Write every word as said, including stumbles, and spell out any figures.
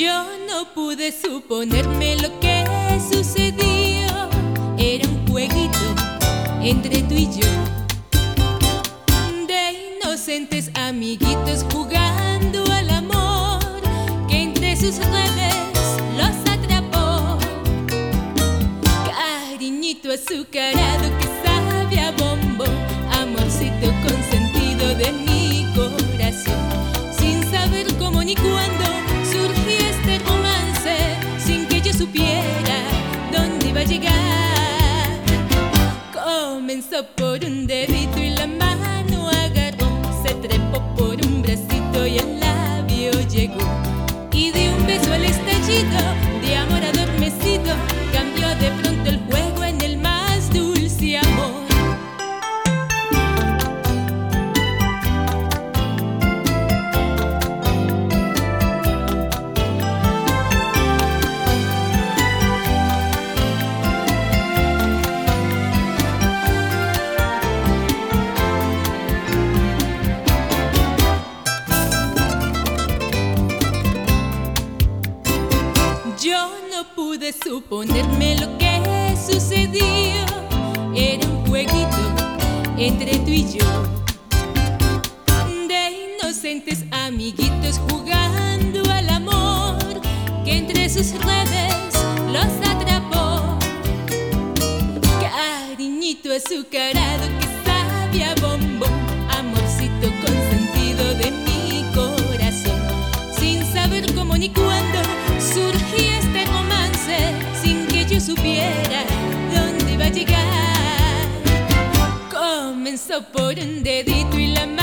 Yo no pude suponerme lo que sucedió. Era un jueguito entre tú y yo, de inocentes amiguitos jugando al amor, que entre sus redes los atrapó. Cariñito azucarado que sabe a bombón, amorcito consentido de mi corazón. Sin saber cómo ni cuándo surgió este romance, sin que yo supiera dónde iba a llegar. Comenzó por un dedito y la mano agarró, se trepó por un bracito y el labio llegó, y de un beso al estallido de amor adormecido cambió de pronto el juego en el más dulce amor. Yo no pude suponerme lo que sucedió. Era un jueguito entre tú y yo, de inocentes amiguitos jugando al amor, que entre sus redes los atrapó. Cariñito azucarado que sabe a bombón, amorcito consentido de mi corazón. Sin saber cómo ni cuándo surgía este romance, sin que yo supiera dónde iba a llegar. Comenzó por un dedito y la mano